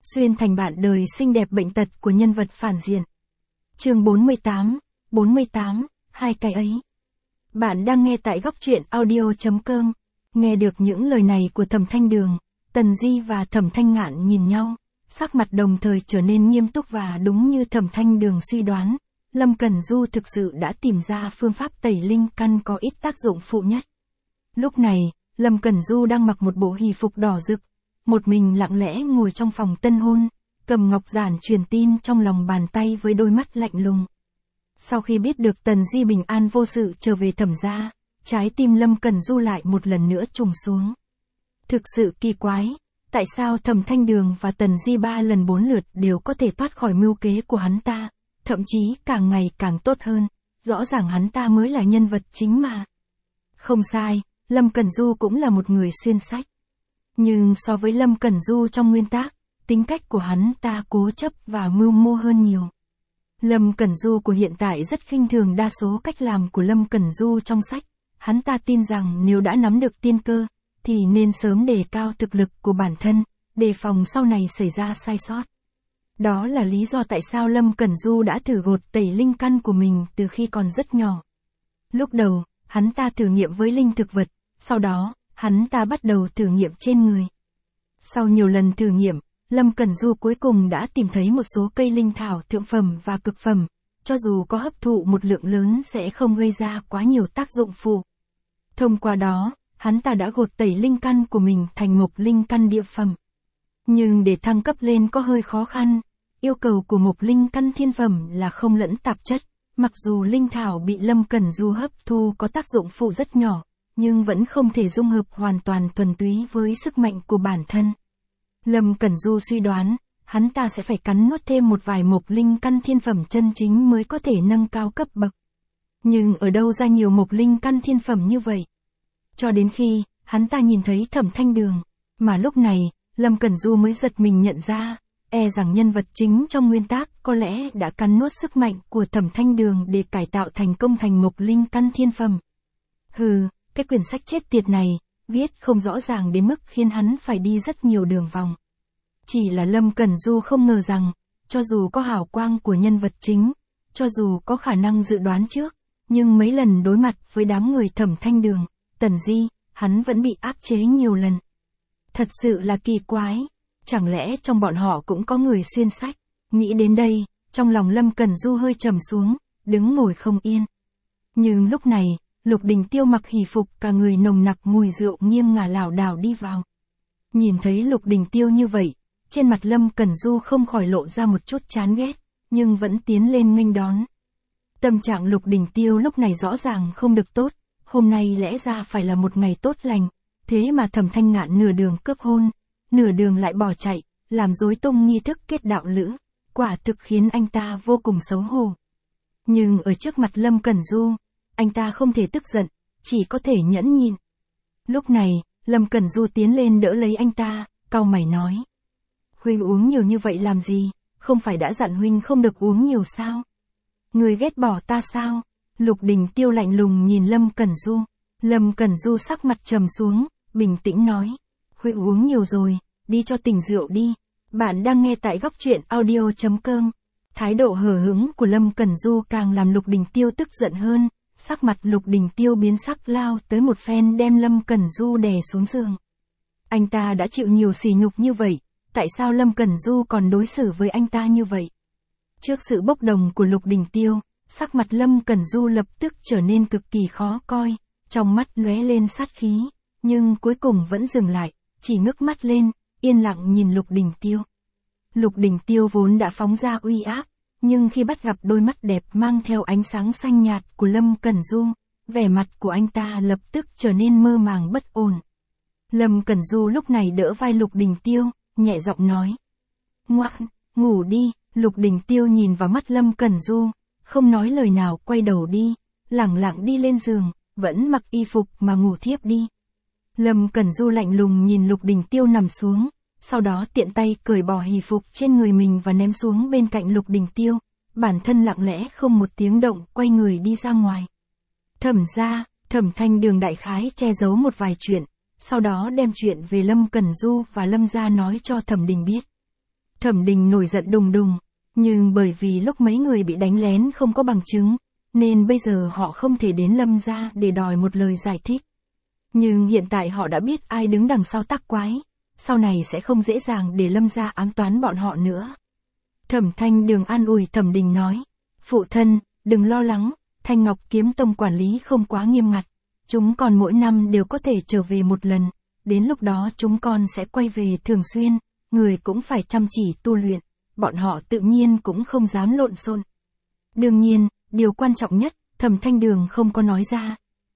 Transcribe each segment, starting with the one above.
xuyên thành bạn đời xinh đẹp bệnh tật của nhân vật phản diện. Chương 48, hai cái ấy. Bạn đang nghe tại góc truyện audio.com. Nghe được những lời này của Thẩm Thanh Đường, Tần Di và Thẩm Thanh Ngạn nhìn nhau, sắc mặt đồng thời trở nên nghiêm túc và đúng như Thẩm Thanh Đường suy đoán, Lâm Cẩn Du thực sự đã tìm ra phương pháp tẩy linh căn có ít tác dụng phụ nhất. Lúc này, Lâm Cẩn Du đang mặc một bộ hỷ phục đỏ rực, một mình lặng lẽ ngồi trong phòng tân hôn, cầm ngọc giản truyền tin trong lòng bàn tay với đôi mắt lạnh lùng. Sau khi biết được Tần Di bình an vô sự trở về Thẩm gia, trái tim Lâm Cẩn Du lại một lần nữa trùng xuống. Thực sự kỳ quái, tại sao Thẩm Thanh Đường và Tần Di 3 lần 4 lượt đều có thể thoát khỏi mưu kế của hắn ta, thậm chí càng ngày càng tốt hơn, rõ ràng hắn ta mới là nhân vật chính mà. Không sai, Lâm Cẩn Du cũng là một người xuyên sách. Nhưng so với Lâm Cẩn Du trong nguyên tác, tính cách của hắn ta cố chấp và mưu mô hơn nhiều. Lâm Cẩn Du của hiện tại rất khinh thường đa số cách làm của Lâm Cẩn Du trong sách. Hắn ta tin rằng nếu đã nắm được tiên cơ, thì nên sớm đề cao thực lực của bản thân, đề phòng sau này xảy ra sai sót. Đó là lý do tại sao Lâm Cẩn Du đã thử gột tẩy linh căn của mình từ khi còn rất nhỏ. Lúc đầu, hắn ta thử nghiệm với linh thực vật, sau đó, hắn ta bắt đầu thử nghiệm trên người. Sau nhiều lần thử nghiệm, Lâm Cẩn Du cuối cùng đã tìm thấy một số cây linh thảo thượng phẩm và cực phẩm, cho dù có hấp thụ một lượng lớn sẽ không gây ra quá nhiều tác dụng phụ. Thông qua đó, hắn ta đã gột tẩy linh căn của mình thành mộc linh căn địa phẩm. Nhưng để thăng cấp lên có hơi khó khăn, yêu cầu của mộc linh căn thiên phẩm là không lẫn tạp chất, mặc dù linh thảo bị Lâm Cẩn Du hấp thu có tác dụng phụ rất nhỏ, nhưng vẫn không thể dung hợp hoàn toàn thuần túy với sức mạnh của bản thân. Lâm Cẩn Du suy đoán, hắn ta sẽ phải cắn nuốt thêm một vài mộc linh căn thiên phẩm chân chính mới có thể nâng cao cấp bậc. Nhưng ở đâu ra nhiều mộc linh căn thiên phẩm như vậy? Cho đến khi, hắn ta nhìn thấy Thẩm Thanh Đường, mà lúc này, Lâm Cẩn Du mới giật mình nhận ra, rằng nhân vật chính trong nguyên tác có lẽ đã cắn nuốt sức mạnh của Thẩm Thanh Đường để cải tạo thành công thành mộc linh căn thiên phẩm. Hừ, cái quyển sách chết tiệt này, viết không rõ ràng đến mức khiến hắn phải đi rất nhiều đường vòng. Chỉ là Lâm Cẩn Du không ngờ rằng, cho dù có hào quang của nhân vật chính, cho dù có khả năng dự đoán trước, nhưng mấy lần đối mặt với đám người Thẩm Thanh Đường, Tần Di, hắn vẫn bị áp chế nhiều lần. Thật sự là kỳ quái, chẳng lẽ trong bọn họ cũng có người xuyên sách? Nghĩ đến đây, trong lòng Lâm Cẩn Du hơi trầm xuống, đứng ngồi không yên. Nhưng lúc này, Lục Đình Tiêu mặc hỷ phục cả người nồng nặc mùi rượu nghiêng ngả lảo đảo đi vào. Nhìn thấy Lục Đình Tiêu như vậy, trên mặt Lâm Cẩn Du không khỏi lộ ra một chút chán ghét, nhưng vẫn tiến lên nghênh đón. Tâm trạng Lục Đình Tiêu lúc này rõ ràng không được tốt, hôm nay lẽ ra phải là một ngày tốt lành, thế mà Thẩm Thanh Ngạn nửa đường cướp hôn, nửa đường lại bỏ chạy, làm rối tung nghi thức kết đạo lữ, quả thực khiến anh ta vô cùng xấu hổ. Nhưng ở trước mặt Lâm Cẩn Du, anh ta không thể tức giận, chỉ có thể nhẫn nhịn. Lúc này, Lâm Cẩn Du tiến lên đỡ lấy anh ta, cau mày nói. Huynh uống nhiều như vậy làm gì, không phải đã dặn huynh không được uống nhiều sao? Người ghét bỏ ta sao? Lục Đình Tiêu lạnh lùng nhìn Lâm Cẩn Du. Lâm Cẩn Du sắc mặt trầm xuống, bình tĩnh nói. Huynh uống nhiều rồi, đi cho tỉnh rượu đi. Bạn đang nghe tại góc truyện audio.com. Thái độ hờ hững của Lâm Cẩn Du càng làm Lục Đình Tiêu tức giận hơn. Sắc mặt Lục Đình Tiêu biến sắc lao tới một phen đem Lâm Cẩn Du đè xuống giường. Anh ta đã chịu nhiều sỉ nhục như vậy, tại sao Lâm Cẩn Du còn đối xử với anh ta như vậy? Trước sự bốc đồng của Lục Đình Tiêu, sắc mặt Lâm Cẩn Du lập tức trở nên cực kỳ khó coi, trong mắt lóe lên sát khí, nhưng cuối cùng vẫn dừng lại, chỉ ngước mắt lên, yên lặng nhìn Lục Đình Tiêu. Lục Đình Tiêu vốn đã phóng ra uy áp, nhưng khi bắt gặp đôi mắt đẹp mang theo ánh sáng xanh nhạt của Lâm Cẩn Du, vẻ mặt của anh ta lập tức trở nên mơ màng bất ổn. Lâm Cẩn Du lúc này đỡ vai Lục Đình Tiêu, nhẹ giọng nói. Ngoan, ngủ đi. Lục Đình Tiêu nhìn vào mắt Lâm Cẩn Du, không nói lời nào quay đầu đi, lẳng lặng đi lên giường, vẫn mặc y phục mà ngủ thiếp đi. Lâm Cẩn Du lạnh lùng nhìn Lục Đình Tiêu nằm xuống, sau đó tiện tay cởi bỏ hỷ phục trên người mình và ném xuống bên cạnh Lục Đình Tiêu, bản thân lặng lẽ không một tiếng động quay người đi ra ngoài. Thẩm gia, Thẩm Thanh Đường đại khái che giấu một vài chuyện, sau đó đem chuyện về Lâm Cẩn Du và Lâm gia nói cho Thẩm Đình biết. Thẩm Đình nổi giận đùng đùng, nhưng bởi vì lúc mấy người bị đánh lén không có bằng chứng, nên bây giờ họ không thể đến Lâm gia để đòi một lời giải thích. Nhưng hiện tại họ đã biết ai đứng đằng sau tác quái, sau này sẽ không dễ dàng để Lâm gia ám toán bọn họ nữa. Thẩm Thanh Đường an ủi Thẩm Đình nói, phụ thân, đừng lo lắng, Thanh Ngọc Kiếm Tông quản lý không quá nghiêm ngặt, chúng con mỗi năm đều có thể trở về một lần, đến lúc đó chúng con sẽ quay về thường xuyên, người cũng phải chăm chỉ tu luyện, bọn họ tự nhiên cũng không dám lộn xộn. Đương nhiên, điều quan trọng nhất, Thẩm Thanh Đường không có nói ra.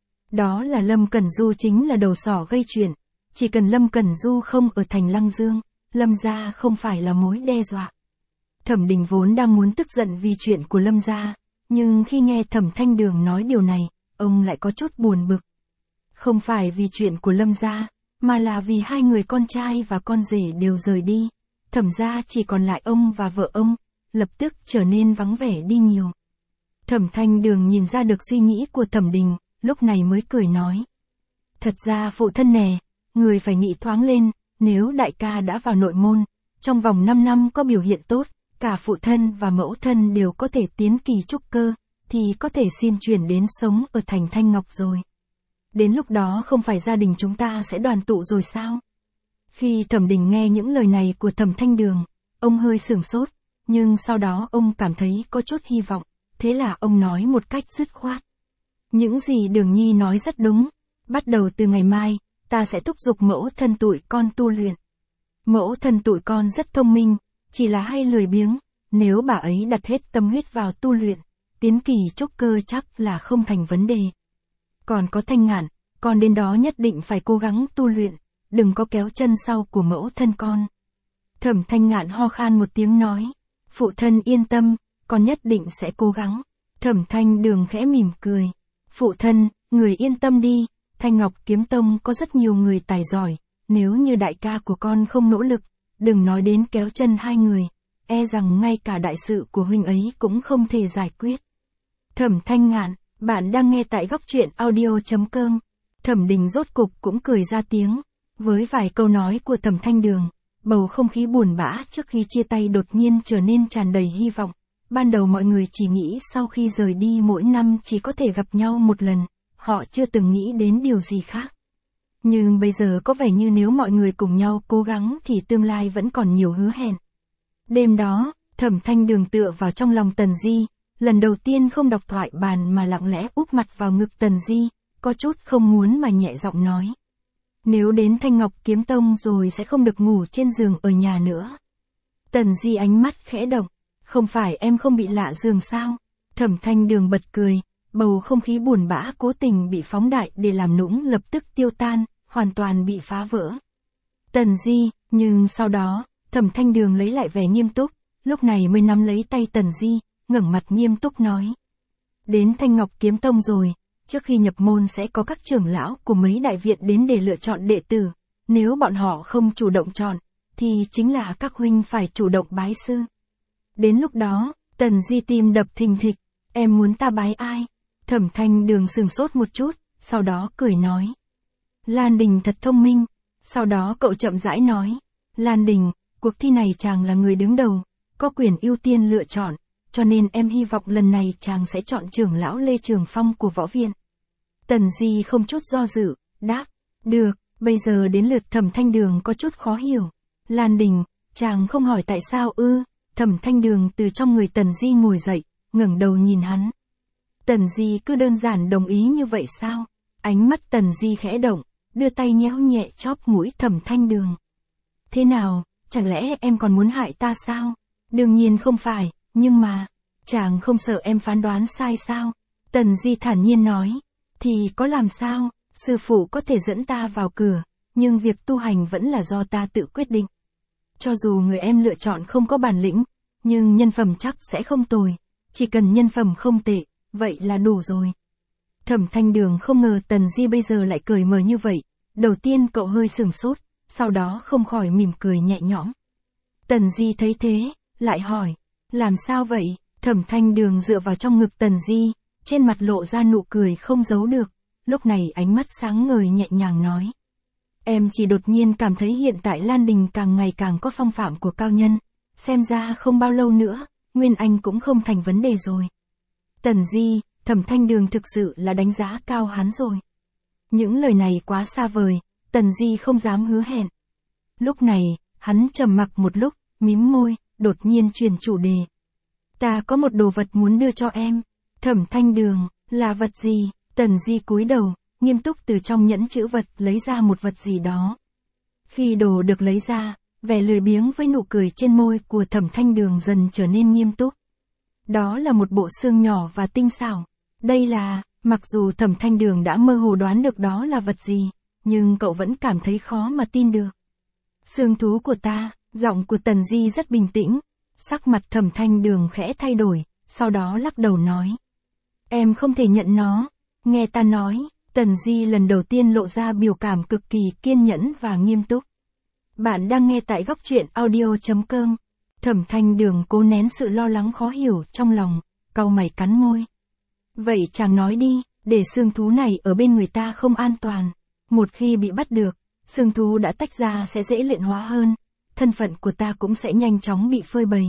Đó là Lâm Cẩn Du chính là đầu sỏ gây chuyện, chỉ cần Lâm Cẩn Du không ở thành Lăng Dương, Lâm gia không phải là mối đe dọa. Thẩm Đình vốn đang muốn tức giận vì chuyện của Lâm gia, nhưng khi nghe Thẩm Thanh Đường nói điều này, ông lại có chút buồn bực. Không phải vì chuyện của Lâm gia, mà là vì hai người con trai và con rể đều rời đi, Thẩm gia chỉ còn lại ông và vợ ông, lập tức trở nên vắng vẻ đi nhiều. Thẩm Thanh Đường nhìn ra được suy nghĩ của Thẩm Đình, lúc này mới cười nói. Thật ra phụ thân nè, người phải nghĩ thoáng lên, nếu đại ca đã vào nội môn, trong vòng 5 năm có biểu hiện tốt, cả phụ thân và mẫu thân đều có thể tiến kỳ trúc cơ, thì có thể xin chuyển đến sống ở thành Thanh Ngọc rồi. Đến lúc đó không phải gia đình chúng ta sẽ đoàn tụ rồi sao? Khi Thẩm Đình nghe những lời này của Thẩm Thanh Đường, ông hơi sửng sốt, nhưng sau đó ông cảm thấy có chút hy vọng, thế là ông nói một cách dứt khoát. Những gì Đường Nhi nói rất đúng, bắt đầu từ ngày mai, ta sẽ thúc giục mẫu thân tụi con tu luyện. Mẫu thân tụi con rất thông minh, chỉ là hay lười biếng, nếu bà ấy đặt hết tâm huyết vào tu luyện, tiến kỳ trúc cơ chắc là không thành vấn đề. Còn có Thanh Ngạn, con đến đó nhất định phải cố gắng tu luyện, đừng có kéo chân sau của mẫu thân con. Thẩm Thanh Ngạn ho khan một tiếng nói, phụ thân yên tâm, con nhất định sẽ cố gắng. Thẩm Thanh Đường khẽ mỉm cười, phụ thân, người yên tâm đi, Thanh Ngọc Kiếm Tông có rất nhiều người tài giỏi, nếu như đại ca của con không nỗ lực, đừng nói đến kéo chân hai người, e rằng ngay cả đại sự của huynh ấy cũng không thể giải quyết. Thẩm Thanh Ngạn, bạn đang nghe tại góc truyện audio.com. Thẩm Đình rốt cục cũng cười ra tiếng, với vài câu nói của Thẩm Thanh Đường, bầu không khí buồn bã trước khi chia tay đột nhiên trở nên tràn đầy hy vọng. Ban đầu mọi người chỉ nghĩ sau khi rời đi mỗi năm chỉ có thể gặp nhau một lần, họ chưa từng nghĩ đến điều gì khác. Nhưng bây giờ có vẻ như nếu mọi người cùng nhau cố gắng thì tương lai vẫn còn nhiều hứa hẹn. Đêm đó, Thẩm Thanh Đường tựa vào trong lòng Tần Di, lần đầu tiên không đọc thoại bàn mà lặng lẽ úp mặt vào ngực Tần Di, có chút không muốn mà nhẹ giọng nói. Nếu đến Thanh Ngọc Kiếm Tông rồi sẽ không được ngủ trên giường ở nhà nữa. Tần Di ánh mắt khẽ động, không phải em không bị lạ giường sao? Thẩm Thanh Đường bật cười, bầu không khí buồn bã cố tình bị phóng đại để làm nũng lập tức tiêu tan, hoàn toàn bị phá vỡ. Tần Di, nhưng sau đó, Thẩm Thanh Đường lấy lại vẻ nghiêm túc, lúc này mới nắm lấy tay Tần Di, ngẩng mặt nghiêm túc nói. Đến Thanh Ngọc Kiếm Tông rồi, trước khi nhập môn sẽ có các trưởng lão của mấy đại viện đến để lựa chọn đệ tử, nếu bọn họ không chủ động chọn, thì chính là các huynh phải chủ động bái sư. Đến lúc đó, Tần Di tim đập thình thịch, em muốn ta bái ai? Thẩm Thanh Đường sừng sốt một chút, sau đó cười nói. Lan Đình thật thông minh, sau đó cậu chậm rãi nói. Lan Đình, cuộc thi này chàng là người đứng đầu, có quyền ưu tiên lựa chọn, cho nên em hy vọng lần này chàng sẽ chọn trưởng lão Lê Trường Phong của võ viện. Tần Di không chút do dự, đáp, được, bây giờ đến lượt Thẩm Thanh Đường có chút khó hiểu. Lan Đình, chàng không hỏi tại sao ư? Thẩm Thanh Đường từ trong người Tần Di ngồi dậy, ngẩng đầu nhìn hắn. Tần Di cứ đơn giản đồng ý như vậy sao? Ánh mắt Tần Di khẽ động, đưa tay nhéo nhẹ chóp mũi Thẩm Thanh Đường. Thế nào, chẳng lẽ em còn muốn hại ta sao? Đương nhiên không phải, nhưng mà, chàng không sợ em phán đoán sai sao? Tần Di thản nhiên nói, thì có làm sao, sư phụ có thể dẫn ta vào cửa, nhưng việc tu hành vẫn là do ta tự quyết định. Cho dù người em lựa chọn không có bản lĩnh, nhưng nhân phẩm chắc sẽ không tồi, chỉ cần nhân phẩm không tệ, vậy là đủ rồi. Thẩm Thanh Đường không ngờ Tần Di bây giờ lại cười mờ như vậy, đầu tiên cậu hơi sửng sốt, sau đó không khỏi mỉm cười nhẹ nhõm. Tần Di thấy thế, lại hỏi, làm sao vậy? Thẩm Thanh Đường dựa vào trong ngực Tần Di, trên mặt lộ ra nụ cười không giấu được, lúc này ánh mắt sáng ngời nhẹ nhàng nói. Em chỉ đột nhiên cảm thấy hiện tại Lan Đình càng ngày càng có phong phạm của cao nhân, xem ra không bao lâu nữa, Nguyên Anh cũng không thành vấn đề rồi. Tần Di, Thẩm Thanh Đường thực sự là đánh giá cao hắn rồi. Những lời này quá xa vời, Tần Di không dám hứa hẹn. Lúc này, hắn trầm mặc một lúc, mím môi, đột nhiên chuyển chủ đề. Ta có một đồ vật muốn đưa cho em. Thẩm Thanh Đường, là vật gì? Tần Di cúi đầu, nghiêm túc từ trong nhẫn chữ vật lấy ra một vật gì đó. Khi đồ được lấy ra, vẻ lười biếng với nụ cười trên môi của Thẩm Thanh Đường dần trở nên nghiêm túc. Đó là một bộ xương nhỏ và tinh xảo. Đây là, mặc dù Thẩm Thanh Đường đã mơ hồ đoán được đó là vật gì, nhưng cậu vẫn cảm thấy khó mà tin được. Xương thú của ta, giọng của Tần Di rất bình tĩnh, sắc mặt Thẩm Thanh Đường khẽ thay đổi, sau đó lắc đầu nói. Em không thể nhận nó, nghe ta nói. Tần Di lần đầu tiên lộ ra biểu cảm cực kỳ kiên nhẫn và nghiêm túc. Bạn đang nghe tại góc truyện audio.com. Thẩm Thanh Đường cố nén sự lo lắng khó hiểu trong lòng, cau mày cắn môi. Vậy chàng nói đi, để xương thú này ở bên người ta không an toàn. Một khi bị bắt được, xương thú đã tách ra sẽ dễ luyện hóa hơn, thân phận của ta cũng sẽ nhanh chóng bị phơi bày.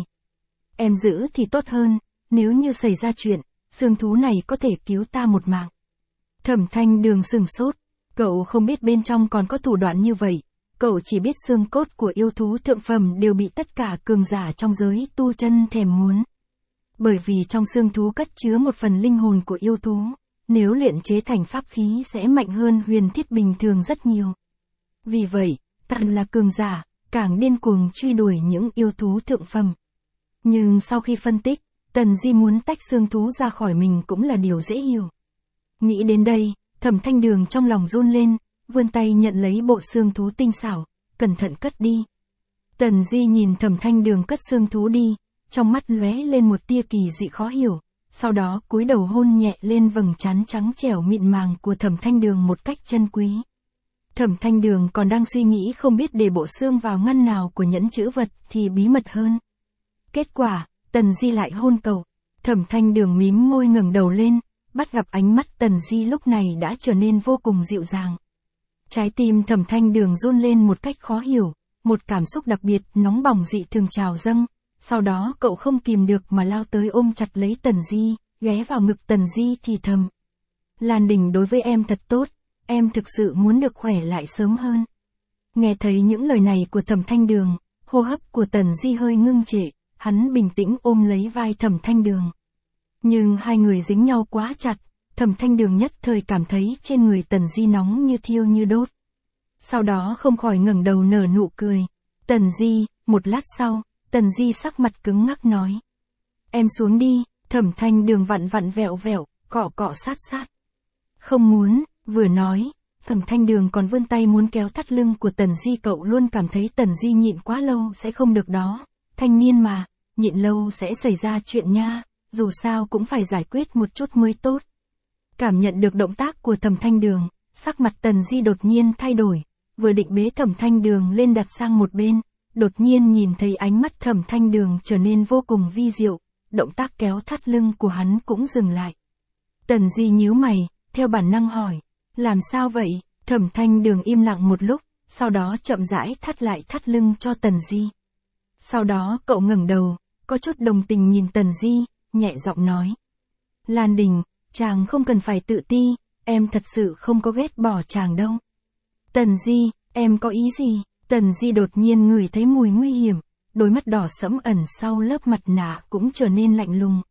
Em giữ thì tốt hơn, nếu như xảy ra chuyện, xương thú này có thể cứu ta một mạng. Thẩm Thanh Đường sừng sốt, cậu không biết bên trong còn có thủ đoạn như vậy, cậu chỉ biết xương cốt của yêu thú thượng phẩm đều bị tất cả cường giả trong giới tu chân thèm muốn. Bởi vì trong xương thú cất chứa một phần linh hồn của yêu thú, nếu luyện chế thành pháp khí sẽ mạnh hơn huyền thiết bình thường rất nhiều. Vì vậy, càng là cường giả, càng điên cuồng truy đuổi những yêu thú thượng phẩm. Nhưng sau khi phân tích, Tần Di muốn tách xương thú ra khỏi mình cũng là điều dễ hiểu. Nghĩ đến đây, Thẩm Thanh Đường trong lòng run lên, vươn tay nhận lấy bộ xương thú tinh xảo, cẩn thận cất đi. Tần Di nhìn Thẩm Thanh Đường cất xương thú đi, trong mắt lóe lên một tia kỳ dị khó hiểu, sau đó cúi đầu hôn nhẹ lên vầng trán trắng trẻo mịn màng của Thẩm Thanh Đường một cách chân quý. Thẩm Thanh Đường còn đang suy nghĩ không biết để bộ xương vào ngăn nào của nhẫn chữ vật thì bí mật hơn. Kết quả, Tần Di lại hôn cậu. Thẩm Thanh Đường mím môi ngẩng đầu lên, bắt gặp ánh mắt Tần Di lúc này đã trở nên vô cùng dịu dàng. Trái tim Thẩm Thanh Đường run lên một cách khó hiểu, một cảm xúc đặc biệt nóng bỏng dị thường trào dâng, sau đó cậu không kìm được mà lao tới ôm chặt lấy Tần Di, ghé vào ngực Tần Di thì thầm. Lan Đình đối với em thật tốt, em thực sự muốn được khỏe lại sớm hơn. Nghe thấy những lời này của Thẩm Thanh Đường, hô hấp của Tần Di hơi ngưng trệ, hắn bình tĩnh ôm lấy vai Thẩm Thanh Đường. Nhưng hai người dính nhau quá chặt, Thẩm Thanh Đường nhất thời cảm thấy trên người Tần Di nóng như thiêu như đốt. Sau đó không khỏi ngẩng đầu nở nụ cười. Tần Di, một lát sau, Tần Di sắc mặt cứng ngắc nói. Em xuống đi. Thẩm Thanh Đường vặn vặn vẹo vẹo, cọ cọ sát sát. Không muốn, vừa nói, Thẩm Thanh Đường còn vươn tay muốn kéo thắt lưng của Tần Di. Cậu luôn cảm thấy Tần Di nhịn quá lâu sẽ không được đó. Thanh niên mà, nhịn lâu sẽ xảy ra chuyện nha, dù sao cũng phải giải quyết một chút mới tốt. Cảm nhận được động tác của Thẩm Thanh Đường, sắc mặt Tần Di đột nhiên thay đổi, vừa định bế Thẩm Thanh Đường lên đặt sang một bên, đột nhiên nhìn thấy ánh mắt Thẩm Thanh Đường trở nên vô cùng vi diệu, động tác kéo thắt lưng của hắn cũng dừng lại. Tần Di nhíu mày, theo bản năng hỏi, làm sao vậy? Thẩm Thanh Đường im lặng một lúc, sau đó chậm rãi thắt lại thắt lưng cho Tần Di. Sau đó cậu ngẩng đầu, có chút đồng tình nhìn Tần Di, nhẹ giọng nói. Lan Đình, chàng không cần phải tự ti, em thật sự không có ghét bỏ chàng đâu. Tần Di, em có ý gì? Tần Di đột nhiên ngửi thấy mùi nguy hiểm, đôi mắt đỏ sẫm ẩn sau lớp mặt nạ cũng trở nên lạnh lùng.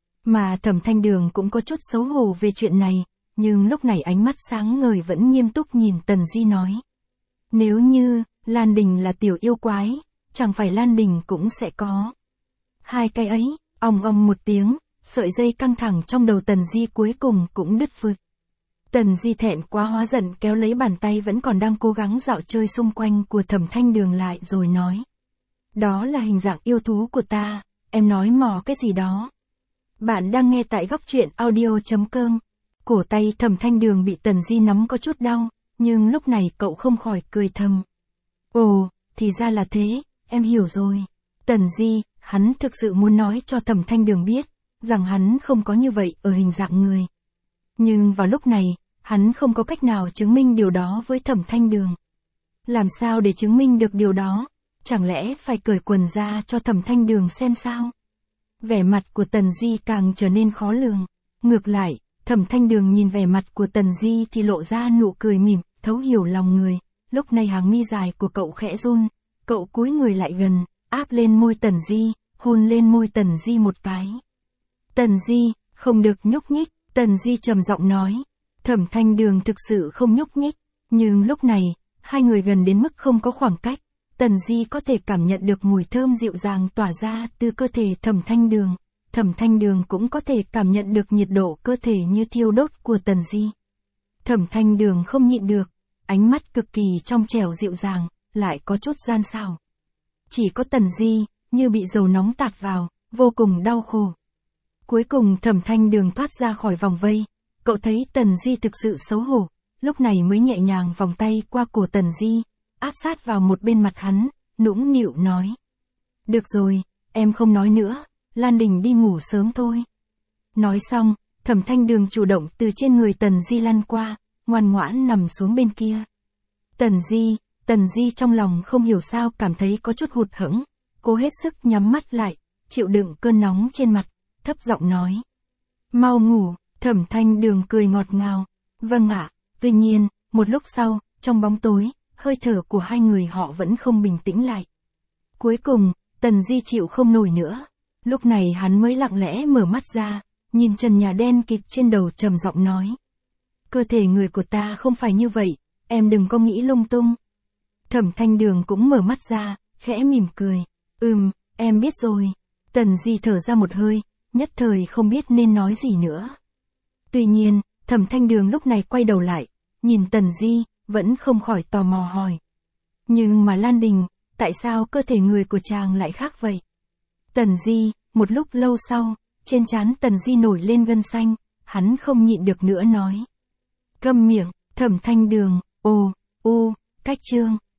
Mà Thẩm Thanh Đường cũng có chút xấu hổ về chuyện này, nhưng lúc này ánh mắt sáng ngời vẫn nghiêm túc nhìn Tần Di nói. Nếu như, Lan Đình là tiểu yêu quái, chẳng phải Lan Đình cũng sẽ có. Hai cái ấy, ong ong một tiếng, sợi dây căng thẳng trong đầu Tần Di cuối cùng cũng đứt phượt. Tần Di thẹn quá hóa giận kéo lấy bàn tay vẫn còn đang cố gắng dạo chơi xung quanh của Thẩm Thanh Đường lại rồi nói. Đó là hình dạng yêu thú của ta, em nói mò cái gì đó. Bạn đang nghe tại góc truyện audio.com. Cổ tay Thẩm Thanh Đường bị Tần Di nắm có chút đau, nhưng lúc này cậu không khỏi cười thầm. Ồ, thì ra là thế, em hiểu rồi. Tần Di, hắn thực sự muốn nói cho Thẩm Thanh Đường biết, rằng hắn không có như vậy ở hình dạng người. Nhưng vào lúc này, hắn không có cách nào chứng minh điều đó với Thẩm Thanh Đường. Làm sao để chứng minh được điều đó? Chẳng lẽ phải cởi quần ra cho Thẩm Thanh Đường xem sao? Vẻ mặt của Tần Di càng trở nên khó lường. Ngược lại, Thẩm Thanh Đường nhìn vẻ mặt của Tần Di thì lộ ra nụ cười mỉm, thấu hiểu lòng người. Lúc này hàng mi dài của cậu khẽ run, cậu cúi người lại gần, áp lên môi Tần Di, hôn lên môi Tần Di một cái. Tần Di, không được nhúc nhích, Tần Di trầm giọng nói. Thẩm Thanh Đường thực sự không nhúc nhích, nhưng lúc này, hai người gần đến mức không có khoảng cách. Tần Di có thể cảm nhận được mùi thơm dịu dàng tỏa ra từ cơ thể Thẩm Thanh Đường. Thẩm Thanh Đường cũng có thể cảm nhận được nhiệt độ cơ thể như thiêu đốt của Tần Di. Thẩm Thanh Đường không nhịn được, ánh mắt cực kỳ trong trẻo dịu dàng, lại có chút gian xảo. Chỉ có Tần Di, như bị dầu nóng tạt vào, vô cùng đau khổ. Cuối cùng Thẩm Thanh Đường thoát ra khỏi vòng vây, cậu thấy Tần Di thực sự xấu hổ, lúc này mới nhẹ nhàng vòng tay qua cổ Tần Di, áp sát vào một bên mặt hắn, nũng nịu nói. Được rồi, em không nói nữa, Lan Đình đi ngủ sớm thôi. Nói xong, Thẩm Thanh Đường chủ động từ trên người Tần Di lăn qua, ngoan ngoãn nằm xuống bên kia. Tần Di trong lòng không hiểu sao cảm thấy có chút hụt hẫng, cô hết sức nhắm mắt lại, chịu đựng cơn nóng trên mặt, thấp giọng nói. Mau ngủ, Thẩm Thanh Đường cười ngọt ngào. Vâng ạ. Tuy nhiên, một lúc sau, trong bóng tối, hơi thở của hai người họ vẫn không bình tĩnh lại. Cuối cùng, Tần Di chịu không nổi nữa. Lúc này hắn mới lặng lẽ mở mắt ra, nhìn trần nhà đen kịt trên đầu trầm giọng nói. Cơ thể người của ta không phải như vậy, em đừng có nghĩ lung tung. Thẩm Thanh Đường cũng mở mắt ra, khẽ mỉm cười. Em biết rồi. Tần Di thở ra một hơi, nhất thời không biết nên nói gì nữa. Tuy nhiên, Thẩm Thanh Đường lúc này quay đầu lại, nhìn Tần Di, vẫn không khỏi tò mò hỏi. Nhưng mà Lan Đình, tại sao cơ thể người của chàng lại khác vậy? Tần Di, một lúc lâu sau, trên trán Tần Di nổi lên gân xanh, hắn không nhịn được nữa nói. Câm miệng, Thẩm Thanh Đường, cách chương.